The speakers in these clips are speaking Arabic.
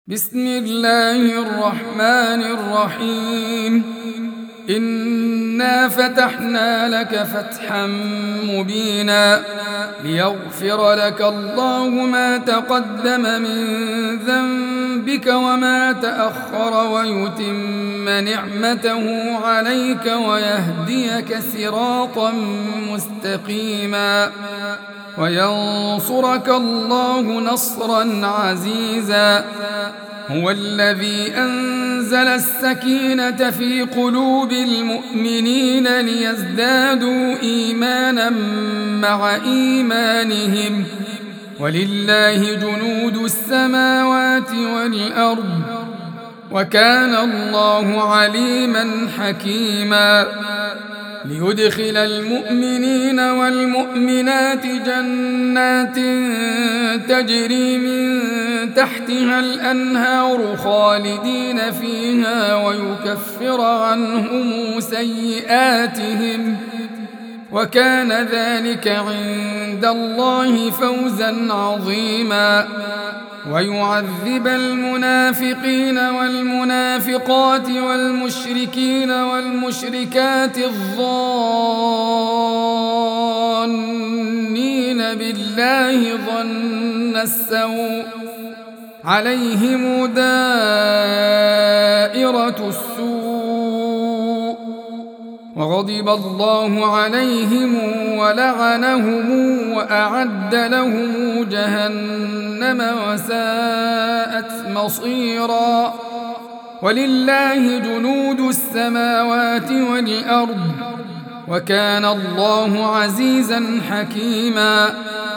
بسم الله الرحمن الرحيم. إنا فتحنا لك فتحا مبينا ليغفر لك الله ما تقدم من ذنبك وما تأخر ويتم نعمته عليك ويهديك صراطا مستقيما وينصرك الله نصرا عزيزا. هو الذي أنزل السكينة في قلوب المؤمنين ليزدادوا إيمانا مع إيمانهم ولله جنود السماوات والأرض وكان الله عليما حكيما. ليدخل المؤمنين والمؤمنات جنات تجري من تحتها الأنهار خالدين فيها ويكفر عنهم سيئاتهم وكان ذلك عند الله فوزا عظيما. ويعذب المنافقين والمنافقات والمشركين والمشركات الظانين بالله ظن السوء عليهم دائرة السوء وغضب الله عليهم ولعنهم وأعد لهم جهنم وساءت مصيرا. ولله جنود السماوات والأرض وكان الله عزيزا حكيما.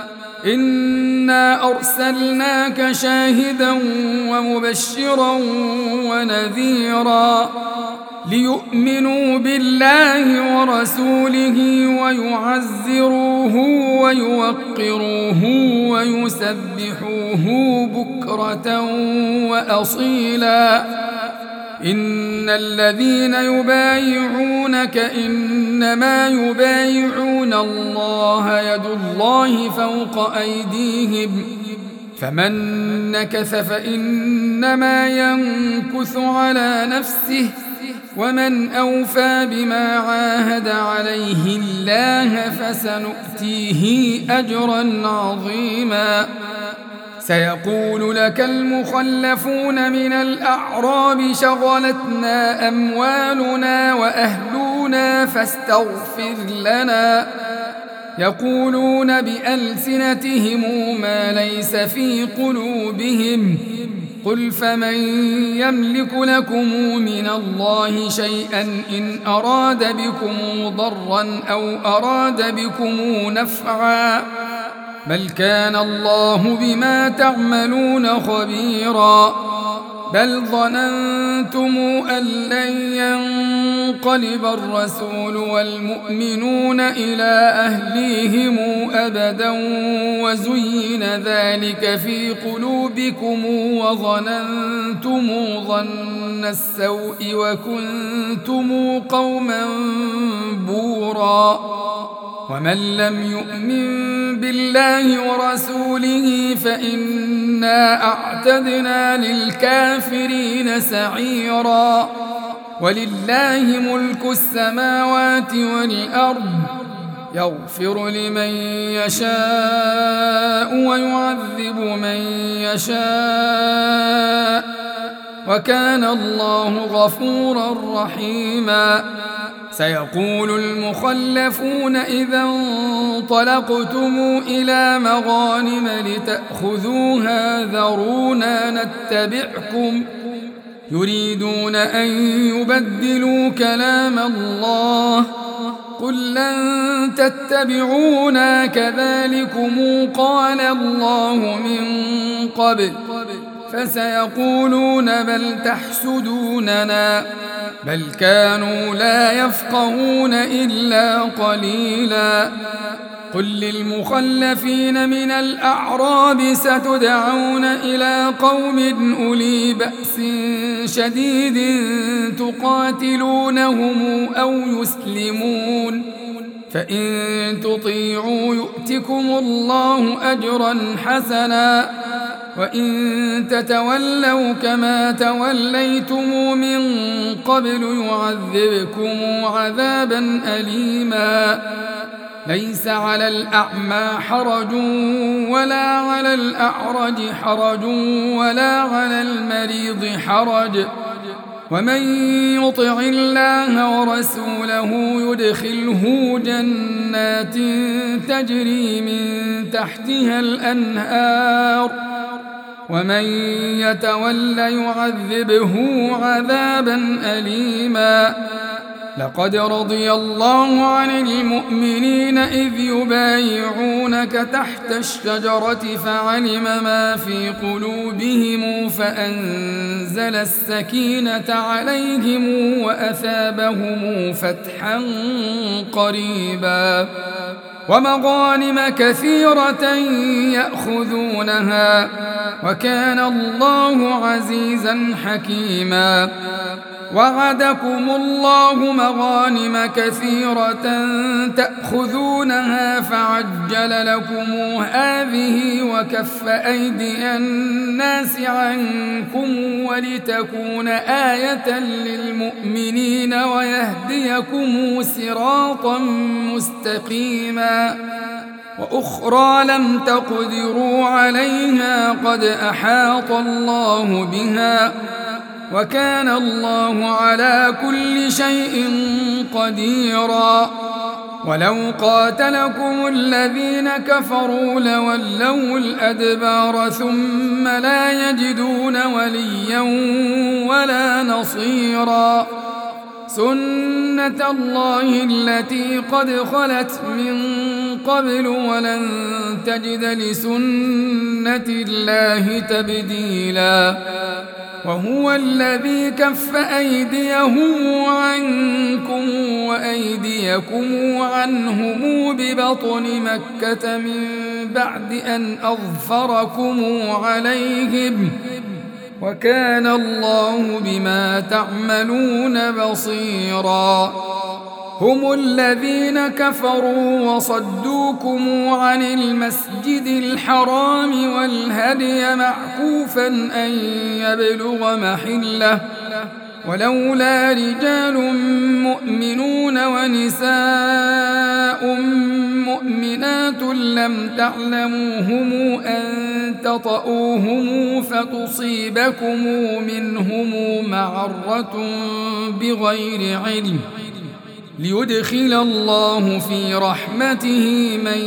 إنا أرسلناك شاهدا ومبشرا ونذيرا ليؤمنوا بالله ورسوله ويعزروه ويوقروه ويسبحوه بكرة وأصيلا. إن الذين يبايعونك إنما يبايعون الله يد الله فوق أيديهم فمن نكث فإنما ينكث على نفسه ومن أوفى بما عاهد عليه الله فسنؤتيه أجرا عظيما. سيقول لك المخلفون من الأعراب شغلتنا أموالنا وأهلنا فاستغفر لنا يقولون بألسنتهم ما ليس في قلوبهم قل فمن يملك لكم من الله شيئا إن أراد بكم ضرا أو أراد بكم نفعا بل كان الله بما تعملون خبيرا. بل ظننتم أن لن ينقلب الرسول والمؤمنون إلى أهليهم أبدا وزين ذلك في قلوبكم وظننتم ظن السوء وكنتم قوما بورا. ومن لم يؤمن بالله ورسوله فإنا أعتدنا للكافرين سعيرا. ولله ملك السماوات والأرض يغفر لمن يشاء ويعذب من يشاء وكان الله غفورا رحيما. سيقول المخلفون إذا انطلقتم إلى مغانم لتأخذوها ذرونا نتبعكم يريدون أن يبدلوا كلام الله قل لن تتبعونا كذلكم قال الله من قبل فسيقولون بل تحسدوننا بل كانوا لا يفقهون إلا قليلا. قل للمخلفين من الأعراب ستدعون إلى قوم أولي بأس شديد تقاتلونهم أو يسلمون فإن تطيعوا يؤتكم الله أجرا حسنا وإن تتولوا كما توليتم من قبل يعذبكم عذابا أليما ليس على الأعمى حرج ولا على الأعرج حرج ولا على المريض حرج ومن يطع الله ورسوله يدخله جنات تجري من تحتها الأنهار ومن يتول يعذبه عذابا أليما لقد رضي الله عن المؤمنين إذ يبايعونك تحت الشجرة فعلم ما في قلوبهم فأنزل السكينة عليهم وأثابهم فتحا قريبا ومغانم كثيرة يأخذونها وكان الله عزيزا حكيما وعدكم الله مغانم كثيرة تأخذونها فعجل لكم هذه وكف أيدي الناس عنكم ولتكون آية للمؤمنين ويهديكم صراطا مستقيما وأخرى لم تقدروا عليها قد أحاط الله بها وكان الله على كل شيء قديرا ولو قاتلكم الذين كفروا لولوا الأدبار ثم لا يجدون وليا ولا نصيرا سنة الله التي قد خلت من قبل ولن تجد لسنة الله تبديلا وهو الذي كف أيديهم عنكم وأيديكم عنهم ببطن مكة من بعد أن أظفركم عليهم وكان الله بما تعملون بصيرا هم الذين كفروا وصدوكم عن المسجد الحرام والهدي معكوفا أن يبلغ محله ولولا رجال مؤمنون ونساء مؤمنات لم تعلموهم أن تطؤوهم فتصيبكم منهم معرة بغير علم ليدخل الله في رحمته من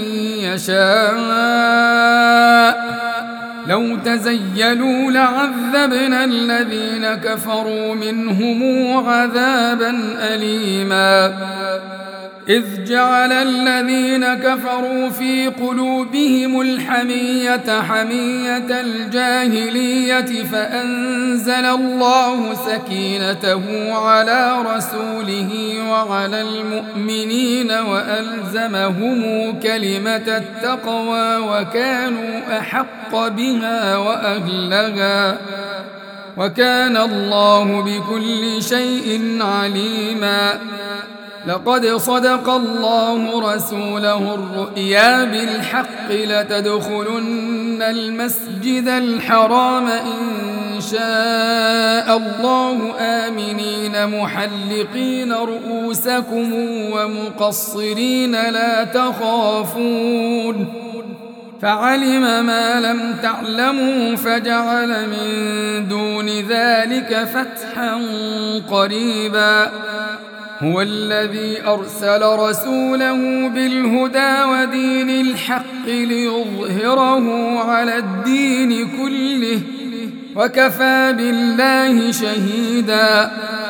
يشاء لو تزيلوا لعذبنا الذين كفروا منهم عذابا أليما إذ جعل الذين كفروا في قلوبهم الحمية حمية الجاهلية فأنزل الله سكينته على رسوله وعلى المؤمنين وألزمهم كلمة التقوى وكانوا أحق بها وأهلها وكان الله بكل شيء عليما لقد صدق الله رسوله الرؤيا بالحق لتدخلن المسجد الحرام إن شاء الله آمنين محلقين رؤوسكم ومقصرين لا تخافون فعلم ما لم تعلموا فجعل من دون ذلك فتحا قريبا هو الذي أرسل رسوله بالهدى ودين الحق ليظهره على الدين كله وكفى بالله شهيدا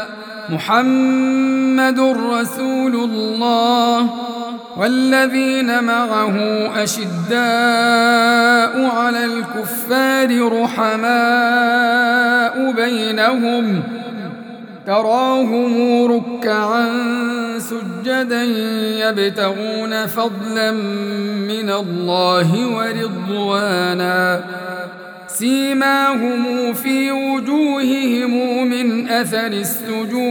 محمد رسول الله والذين معه أشداء على الكفار رحماء بينهم تراهم ركعا سجدا يبتغون فضلا من الله ورضوانا سيماهم في وجوههم من أثر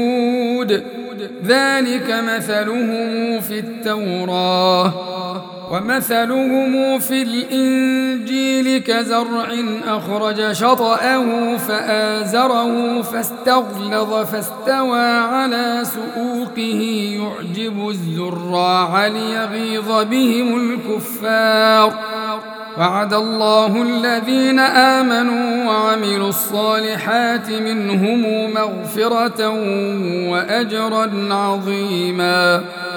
السجود ذلك مثلهم في التوراة ومثلهم في الإنجيل كزرع أخرج شطأه فآزره فاستغلظ فاستوى على سوقه يعجب الزراع ليغيظ بهم الكفار. وعد الله الذين آمنوا وعملوا الصالحات منهم مغفرة وأجرا عظيما.